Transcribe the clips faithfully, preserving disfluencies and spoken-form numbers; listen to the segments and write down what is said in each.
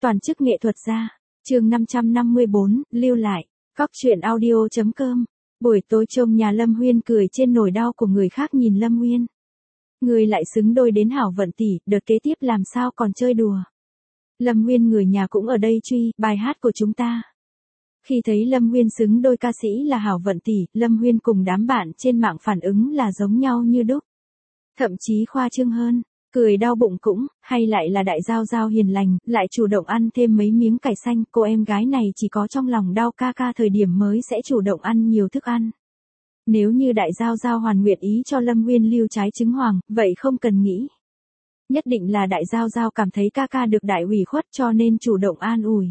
Toàn chức nghệ thuật gia. Chương năm trăm năm mươi bốn, lưu lại. Góc truyện audio chấm com. Buổi tối trông nhà Lâm Huyên cười trên nỗi đau của người khác nhìn Lâm Huyên. Người lại xứng đôi đến hảo vận tỷ, đợt kế tiếp làm sao còn chơi đùa. Lâm Huyên người nhà cũng ở đây truy, bài hát của chúng ta. Khi thấy Lâm Huyên xứng đôi ca sĩ là hảo vận tỷ, Lâm Huyên cùng đám bạn trên mạng phản ứng là giống nhau như đúc. Thậm chí khoa trương hơn. Cười đau bụng cũng, hay lại là đại giao giao hiền lành, lại chủ động ăn thêm mấy miếng cải xanh, cô em gái này chỉ có trong lòng đau ca ca thời điểm mới sẽ chủ động ăn nhiều thức ăn. Nếu như đại giao giao hoàn nguyện ý cho Lâm Huyên lưu trái trứng hoàng, vậy không cần nghĩ. Nhất định là đại giao giao cảm thấy ca ca được đại ủy khuất cho nên chủ động an ủi.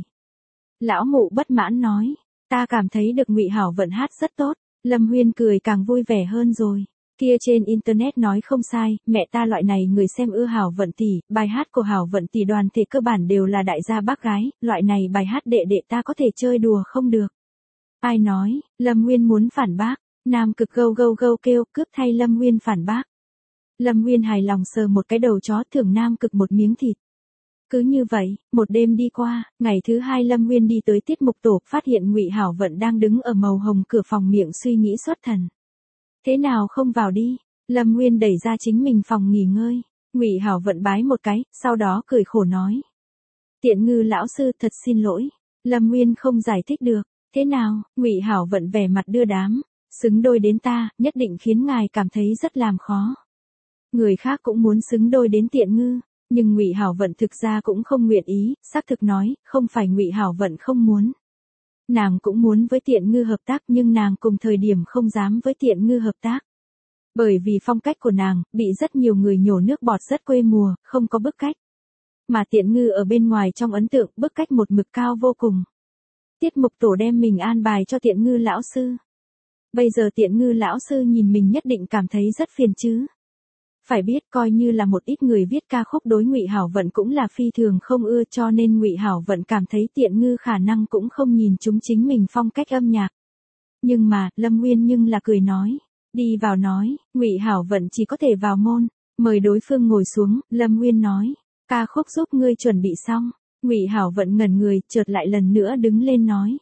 Lão mụ bất mãn nói, ta cảm thấy được Ngụy Hảo Vận hát rất tốt, Lâm Huyên cười càng vui vẻ hơn rồi. Kia trên internet nói không sai, mẹ ta loại này người xem ưa Hảo Vận tỷ, bài hát của Hảo Vận tỷ đoàn thể cơ bản đều là đại gia bác gái, loại này bài hát đệ đệ ta có thể chơi đùa không được. Ai nói, Lâm Huyên muốn phản bác, Nam Cực gâu gâu gâu kêu, cướp thay Lâm Huyên phản bác. Lâm Huyên hài lòng sờ một cái đầu chó thưởng Nam Cực một miếng thịt. Cứ như vậy, một đêm đi qua, ngày thứ hai Lâm Huyên đi tới tiết mục tổ, phát hiện Ngụy Hảo Vận đang đứng ở màu hồng cửa phòng miệng suy nghĩ xuất thần. Thế nào không vào đi? Lâm Huyên đẩy ra chính mình phòng nghỉ ngơi. Ngụy Hảo Vận bái một cái, sau đó cười khổ nói. Tiện Ngư lão sư thật xin lỗi. Lâm Huyên không giải thích được. Thế nào? Ngụy Hảo Vận vẻ mặt đưa đám. Xứng đôi đến ta, nhất định khiến ngài cảm thấy rất làm khó. Người khác cũng muốn xứng đôi đến Tiện Ngư. Nhưng Ngụy Hảo Vận thực ra cũng không nguyện ý, xác thực nói, không phải Ngụy Hảo Vận không muốn. Nàng cũng muốn với Tiện Ngư hợp tác nhưng nàng cùng thời điểm không dám với Tiện Ngư hợp tác. Bởi vì phong cách của nàng, bị rất nhiều người nhổ nước bọt rất quê mùa, không có bức cách. Mà Tiện Ngư ở bên ngoài trong ấn tượng bức cách một mực cao vô cùng. Tiết mục tổ đem mình an bài cho Tiện Ngư lão sư. Bây giờ Tiện Ngư lão sư nhìn mình nhất định cảm thấy rất phiền chứ. Phải biết coi như là một ít người viết ca khúc đối Ngụy Hảo Vận cũng là phi thường không ưa cho nên Ngụy Hảo Vận cảm thấy Tiện Ngư khả năng cũng không nhìn chúng chính mình phong cách âm nhạc. Nhưng mà, Lâm Huyên nhưng là cười nói. Đi vào nói, Ngụy Hảo Vận chỉ có thể vào môn. Mời đối phương ngồi xuống, Lâm Huyên nói. Ca khúc giúp ngươi chuẩn bị xong. Ngụy Hảo Vận ngẩn người, chợt lại lần nữa đứng lên nói.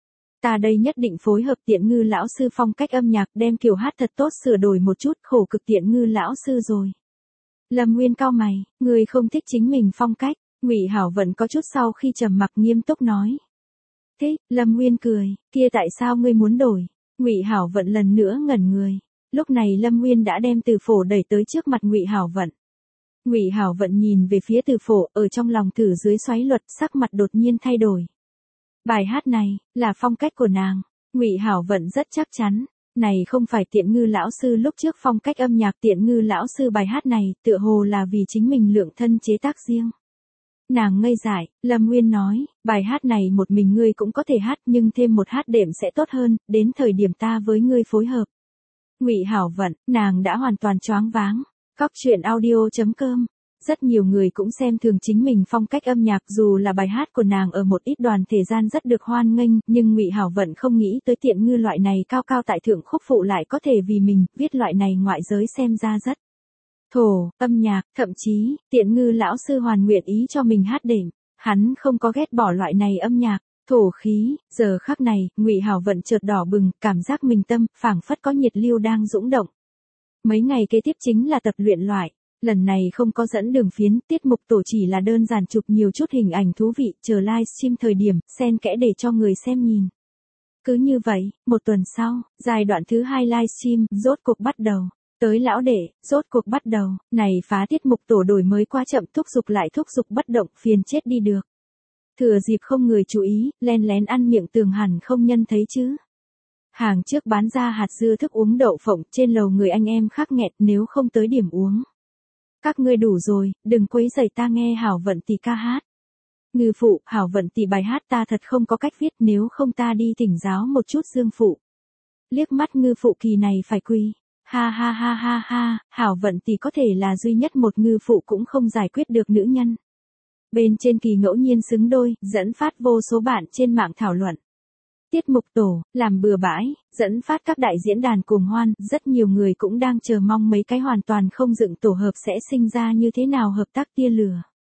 Ta đây nhất định phối hợp Tiện Ngư lão sư phong cách âm nhạc đem kiểu hát thật tốt sửa đổi một chút khổ cực Tiện Ngư lão sư rồi. Lâm Huyên cau mày, người không thích chính mình phong cách, Ngụy Hảo Vận có chút sau khi trầm mặc nghiêm túc nói. Thích, Lâm Huyên cười, kia tại sao ngươi muốn đổi? Ngụy Hảo Vận lần nữa ngẩn người. Lúc này Lâm Huyên đã đem từ phổ đẩy tới trước mặt Ngụy Hảo Vận. Ngụy Hảo Vận nhìn về phía từ phổ, ở trong lòng thử dưới xoáy luật, sắc mặt đột nhiên thay đổi. Bài hát này, là phong cách của nàng. Ngụy Hảo Vận rất chắc chắn. Này không phải Tiện Ngư lão sư lúc trước phong cách âm nhạc Tiện Ngư lão sư bài hát này, tựa hồ là vì chính mình lượng thân chế tác riêng. Nàng ngây dại, Lâm Huyên nói, bài hát này một mình ngươi cũng có thể hát nhưng thêm một hát đệm sẽ tốt hơn, đến thời điểm ta với ngươi phối hợp. Ngụy Hảo Vận, nàng đã hoàn toàn choáng váng. Góc truyện audio chấm com. Rất nhiều người cũng xem thường chính mình phong cách âm nhạc dù là bài hát của nàng ở một ít đoàn thể gian rất được hoan nghênh, nhưng Ngụy Hảo Vận không nghĩ tới Tiện Ngư loại này cao cao tại thượng khúc phụ lại có thể vì mình, viết loại này ngoại giới xem ra rất thổ, âm nhạc, thậm chí, Tiện Ngư lão sư hoàn nguyện ý cho mình hát đệm, hắn không có ghét bỏ loại này âm nhạc, thổ khí, giờ khắc này, Ngụy Hảo Vận chợt đỏ bừng, cảm giác mình tâm, phảng phất có nhiệt lưu đang dũng động. Mấy ngày kế tiếp chính là tập luyện loại. Lần này không có dẫn đường phiến, tiết mục tổ chỉ là đơn giản chụp nhiều chút hình ảnh thú vị, chờ livestream thời điểm, xen kẽ để cho người xem nhìn. Cứ như vậy, một tuần sau, giai đoạn thứ hai livestream, rốt cuộc bắt đầu. Tới lão đệ, rốt cuộc bắt đầu, này phá tiết mục tổ đổi mới quá chậm thúc giục lại thúc giục bất động, phiền chết đi được. Thừa dịp không người chú ý, len lén ăn miệng tường hẳn không nhân thấy chứ. Hàng trước bán ra hạt dưa thức uống đậu phộng trên lầu người anh em khác nghẹt nếu không tới điểm uống. Các ngươi đủ rồi, đừng quấy rầy ta nghe Hảo Vận tỷ ca hát. Ngư phụ, Hảo Vận tỷ bài hát ta thật không có cách viết nếu không ta đi thỉnh giáo một chút Dương phụ. Liếc mắt ngư phụ kỳ này phải quỳ. Ha ha ha ha ha, Hảo Vận tỷ có thể là duy nhất một ngư phụ cũng không giải quyết được nữ nhân. Bên trên kỳ ngẫu nhiên xứng đôi, dẫn phát vô số bạn trên mạng thảo luận. Tiết mục tổ, làm bừa bãi, dẫn phát các đại diễn đàn cuồng hoan, rất nhiều người cũng đang chờ mong mấy cái hoàn toàn không dựng tổ hợp sẽ sinh ra như thế nào hợp tác tia lửa.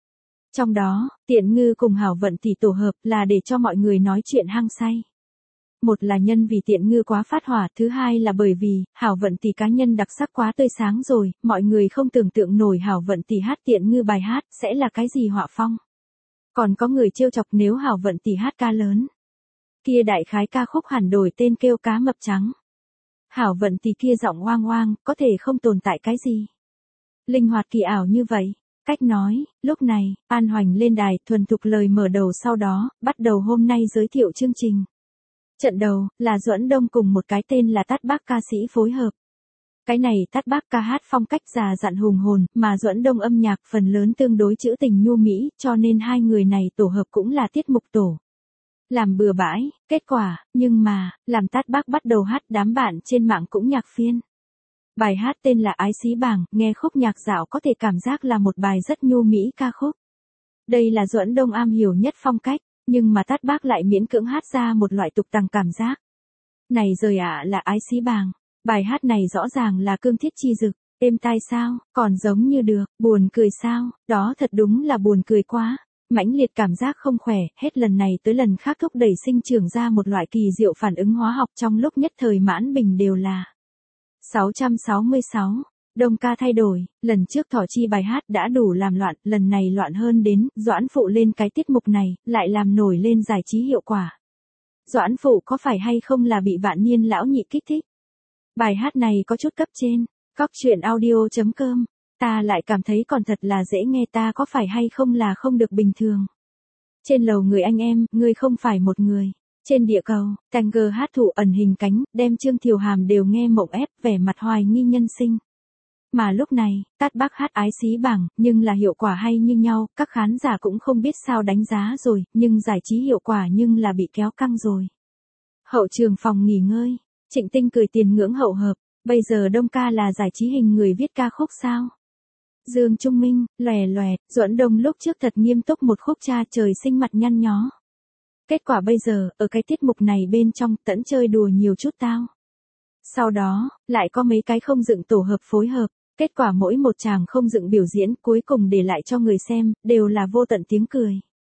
Trong đó, Tiện Ngư cùng Hảo Vận tỷ tổ hợp là để cho mọi người nói chuyện hăng say. Một là nhân vì Tiện Ngư quá phát hỏa, thứ hai là bởi vì, Hảo Vận tỷ cá nhân đặc sắc quá tươi sáng rồi, mọi người không tưởng tượng nổi Hảo Vận tỷ hát Tiện Ngư bài hát, sẽ là cái gì họa phong. Còn có người trêu chọc nếu Hảo Vận tỷ hát ca lớn. Kia đại khái ca khúc hẳn đổi tên kêu Cá Mập Trắng. Hảo Vận tỷ kia giọng oang oang, có thể không tồn tại cái gì. Linh hoạt kỳ ảo như vậy. Cách nói, lúc này, An Hoành lên đài, thuần thục lời mở đầu sau đó, bắt đầu hôm nay giới thiệu chương trình. Trận đầu, là Duẫn Đông cùng một cái tên là Tát Bác ca sĩ phối hợp. Cái này Tát Bác ca hát phong cách già dặn hùng hồn, mà Duẫn Đông âm nhạc phần lớn tương đối trữ tình nhu mỹ, cho nên hai người này tổ hợp cũng là tiết mục tổ. Làm bừa bãi, kết quả, nhưng mà, làm Tát Bác bắt đầu hát đám bạn trên mạng cũng nhạc phiên. Bài hát tên là Ái Xí Bàng, nghe khúc nhạc dạo có thể cảm giác là một bài rất nhu mỹ ca khúc. Đây là Duẫn Đông am hiểu nhất phong cách, nhưng mà Tát Bác lại miễn cưỡng hát ra một loại tục tằng cảm giác. Này rời ạ à là Ái Xí Bàng, bài hát này rõ ràng là cương thiết chi dực, êm tai sao, còn giống như được, buồn cười sao, đó thật đúng là buồn cười quá. Mãnh liệt cảm giác không khỏe, hết lần này tới lần khác thúc đẩy sinh trưởng ra một loại kỳ diệu phản ứng hóa học trong lúc nhất thời mãn bình đều là. sáu trăm sáu mươi sáu, Đông ca thay đổi, lần trước Thỏ Chi bài hát đã đủ làm loạn, lần này loạn hơn đến, Doãn Phụ lên cái tiết mục này, lại làm nổi lên giải trí hiệu quả. Doãn Phụ có phải hay không là bị vạn niên lão nhị kích thích? Bài hát này có chút cấp trên, cóc truyện audio chấm com, ta lại cảm thấy còn thật là dễ nghe, ta có phải hay không là không được bình thường. Trên lầu người anh em, ngươi không phải một người. Trên địa cầu, Tanger hát thủ ẩn hình cánh, đem Trương Thiều Hàm đều nghe mộng ép, vẻ mặt hoài nghi nhân sinh. Mà lúc này, Tát Bác hát Ái Xí Bàng, nhưng là hiệu quả hay như nhau, các khán giả cũng không biết sao đánh giá rồi, nhưng giải trí hiệu quả nhưng là bị kéo căng rồi. Hậu trường phòng nghỉ ngơi, Trịnh Tinh cười tiền ngưỡng hậu hợp, bây giờ Đông ca là giải trí hình người viết ca khúc sao? Dương Trung Minh, lòe lòe, Duẫn Đông lúc trước thật nghiêm túc một khúc cha trời sinh mặt nhăn nhó. Kết quả bây giờ, ở cái tiết mục này bên trong, tẫn chơi đùa nhiều chút tao. Sau đó, lại có mấy cái không dựng tổ hợp phối hợp, kết quả mỗi một chàng không dựng biểu diễn cuối cùng để lại cho người xem, đều là vô tận tiếng cười.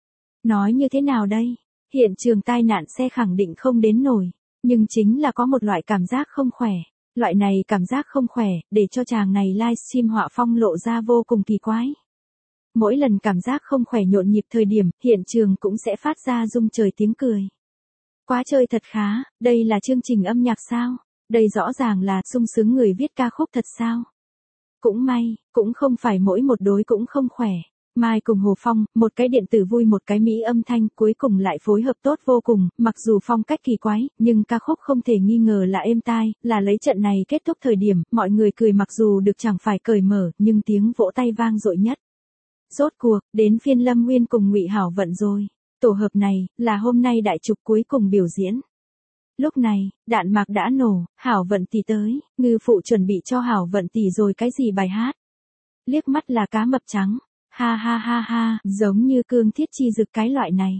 Nói như thế nào đây? Hiện trường tai nạn xe khẳng định không đến nổi, nhưng chính là có một loại cảm giác không khỏe. Loại này cảm giác không khỏe, để cho chàng này livestream họa phong lộ ra vô cùng kỳ quái. Mỗi lần cảm giác không khỏe nhộn nhịp thời điểm, hiện trường cũng sẽ phát ra rung trời tiếng cười. Quá chơi thật khá, đây là chương trình âm nhạc sao? Đây rõ ràng là sung sướng người viết ca khúc thật sao? Cũng may, cũng không phải mỗi một đối cũng không khỏe. Mai cùng Hồ Phong, một cái điện tử vui một cái mỹ âm thanh, cuối cùng lại phối hợp tốt vô cùng, mặc dù phong cách kỳ quái, nhưng ca khúc không thể nghi ngờ là êm tai, là lấy trận này kết thúc thời điểm, mọi người cười mặc dù được chẳng phải cởi mở, nhưng tiếng vỗ tay vang dội nhất. Rốt cuộc, đến phiên Lâm Nguyên cùng Ngụy Hảo Vận rồi. Tổ hợp này, là hôm nay đại trục cuối cùng biểu diễn. Lúc này, đạn mạc đã nổ, Hảo Vận tỷ tới, ngư phụ chuẩn bị cho Hảo Vận tỷ rồi cái gì bài hát. Liếc mắt là cá mập trắng. Ha ha ha ha, giống như cương thiết chi dực cái loại này.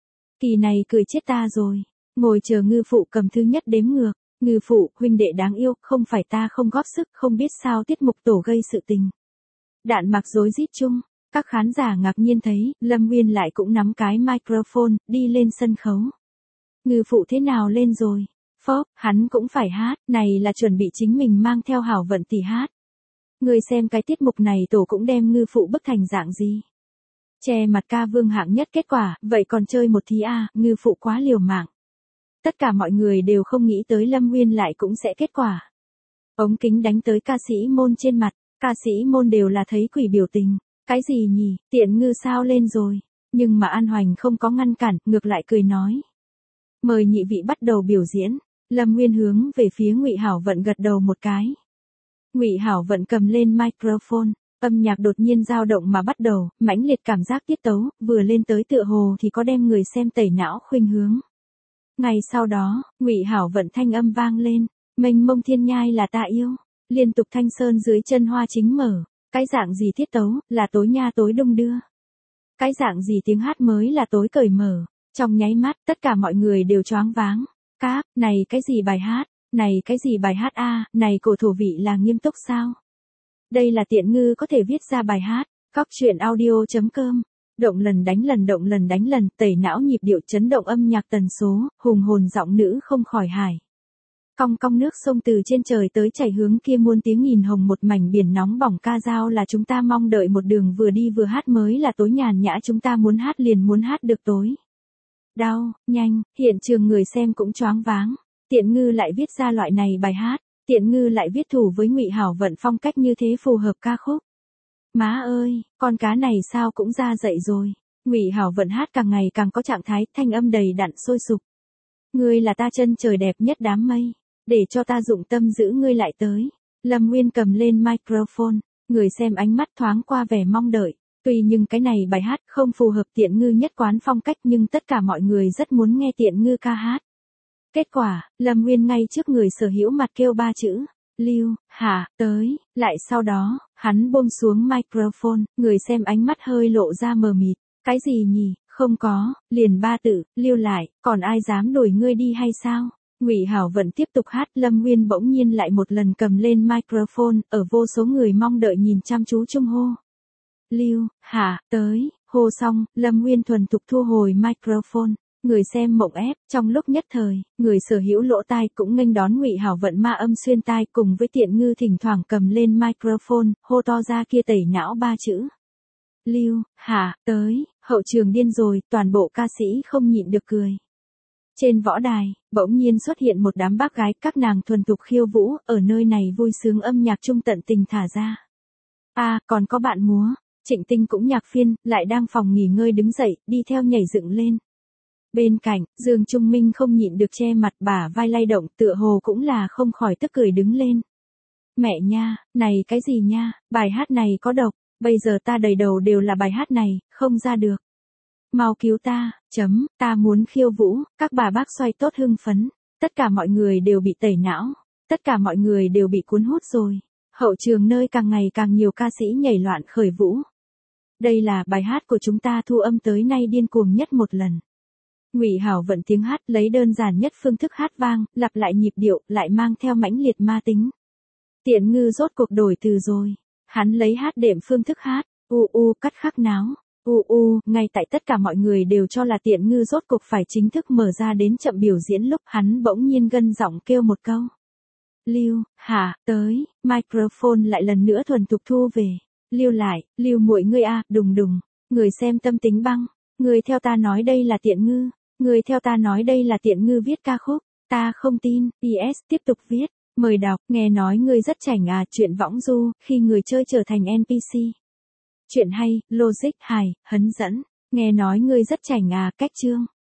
Kỳ này cười chết ta rồi. Ngồi chờ ngư phụ cầm thứ nhất đếm ngược. Ngư phụ, huynh đệ đáng yêu, không phải ta không góp sức, không biết sao tiết mục tổ gây sự tình. Đạn mặc rối rít chung, các khán giả ngạc nhiên thấy, Lâm Nguyên lại cũng nắm cái microphone, đi lên sân khấu. Ngư phụ thế nào lên rồi? Phóp, hắn cũng phải hát, này là chuẩn bị chính mình mang theo Hảo Vận tỷ hát. Người xem cái tiết mục này tổ cũng đem ngư phụ bức thành dạng gì? Che mặt ca vương hạng nhất kết quả, vậy còn chơi một thí à, ngư phụ quá liều mạng. Tất cả mọi người đều không nghĩ tới Lâm Nguyên lại cũng sẽ kết quả. Ống kính đánh tới ca sĩ môn trên mặt, ca sĩ môn đều là thấy quỷ biểu tình. Cái gì nhỉ, tiện ngư sao lên rồi. Nhưng mà An Hoành không có ngăn cản, ngược lại cười nói. Mời nhị vị bắt đầu biểu diễn. Lâm Nguyên hướng về phía Ngụy Hảo Vận gật đầu một cái. Ngụy Hảo Vận cầm lên microphone, âm nhạc đột nhiên dao động mà bắt đầu, mãnh liệt cảm giác tiết tấu, vừa lên tới tựa hồ thì có đem người xem tẩy não khuynh hướng. Ngày sau đó, Ngụy Hảo Vận thanh âm vang lên, mênh mông thiên nhai là ta yêu, liên tục thanh sơn dưới chân hoa chính mở, cái dạng gì tiết tấu, là tối nha tối đung đưa. Cái dạng gì tiếng hát mới là tối cởi mở, trong nháy mắt, tất cả mọi người đều choáng váng. Các, này cái gì bài hát? Này cái gì bài hát a, à, này cổ thổ vị là nghiêm túc sao? Đây là tiện ngư có thể viết ra bài hát, cóc truyện audio chấm com Động lần đánh lần động lần đánh lần, tẩy não nhịp điệu chấn động âm nhạc tần số, hùng hồn giọng nữ không khỏi hải. Cong cong nước sông từ trên trời tới chảy hướng kia muôn tiếng nghìn hồng một mảnh biển nóng bỏng ca dao là chúng ta mong đợi một đường vừa đi vừa hát mới là tối nhàn nhã chúng ta muốn hát liền muốn hát được tối. Đau, nhanh, hiện trường người xem cũng choáng váng. Tiện Ngư lại viết ra loại này bài hát, Tiện Ngư lại viết thủ với Ngụy Hảo Vận phong cách như thế phù hợp ca khúc. Má ơi, con cá này sao cũng ra dậy rồi. Ngụy Hảo Vận hát càng ngày càng có trạng thái, thanh âm đầy đặn sôi sục. Ngươi là ta chân trời đẹp nhất đám mây, để cho ta dụng tâm giữ ngươi lại tới. Lâm Nguyên cầm lên microphone, người xem ánh mắt thoáng qua vẻ mong đợi. Tuy nhưng cái này bài hát không phù hợp Tiện Ngư nhất quán phong cách nhưng tất cả mọi người rất muốn nghe Tiện Ngư ca hát. Kết quả, Lâm Nguyên ngay trước người sở hữu mặt kêu ba chữ. Lưu, hả, tới, lại sau đó, hắn buông xuống microphone, người xem ánh mắt hơi lộ ra mờ mịt. Cái gì nhỉ, không có, liền ba tự, lưu lại, còn ai dám đuổi ngươi đi hay sao? Ngụy Hảo Vận tiếp tục hát, Lâm Nguyên bỗng nhiên lại một lần cầm lên microphone, ở vô số người mong đợi nhìn chăm chú chung hô. Lưu, hả, tới, hô xong, Lâm Nguyên thuần thục thu hồi microphone. Người xem mộng ép, trong lúc nhất thời, người sở hữu lỗ tai cũng nghênh đón Ngụy Hảo Vận ma âm xuyên tai cùng với Tiện Ngư thỉnh thoảng cầm lên microphone, hô to ra kia tẩy não ba chữ. Lưu, hả, tới, hậu trường điên rồi, toàn bộ ca sĩ không nhịn được cười. Trên võ đài, bỗng nhiên xuất hiện một đám bác gái, các nàng thuần thục khiêu vũ, ở nơi này vui sướng âm nhạc trung tận tình thả ra. À, còn có bạn múa, Trịnh Tinh cũng nhạc phiên, lại đang phòng nghỉ ngơi đứng dậy, đi theo nhảy dựng lên. Bên cạnh, Dương Trung Minh không nhịn được che mặt bả vai lay động, tựa hồ cũng là không khỏi tức cười đứng lên. Mẹ nha, này cái gì nha, bài hát này có độc, bây giờ ta đầy đầu đều là bài hát này, không ra được. Mau cứu ta, chấm, ta muốn khiêu vũ, các bà bác xoay tốt hưng phấn, tất cả mọi người đều bị tẩy não, tất cả mọi người đều bị cuốn hút rồi. Hậu trường nơi càng ngày càng nhiều ca sĩ nhảy loạn khởi vũ. Đây là bài hát của chúng ta thu âm tới nay điên cuồng nhất một lần. Ngụy Hảo Vận tiếng hát lấy đơn giản nhất phương thức hát vang, lặp lại nhịp điệu, lại mang theo mãnh liệt ma tính. Tiện Ngư rốt cuộc đổi từ rồi. Hắn lấy hát đệm phương thức hát, u u cắt khắc náo, u u, ngay tại tất cả mọi người đều cho là Tiện Ngư rốt cuộc phải chính thức mở ra đến chậm biểu diễn lúc hắn bỗng nhiên gân giọng kêu một câu. Lưu, hả, tới, microphone lại lần nữa thuần thục thu về. Lưu lại, Lưu muội ngươi a, đùng đùng, người xem tâm tính băng, người theo ta nói đây là Tiện Ngư, người theo ta nói đây là Tiện Ngư viết ca khúc, ta không tin, pê ét tiếp tục viết, mời đọc, nghe nói ngươi rất chảnh à, chuyện võng du, khi người chơi trở thành en pê xê. Chuyện hay, logic hài, hấn dẫn, nghe nói ngươi rất chảnh à, cách chương.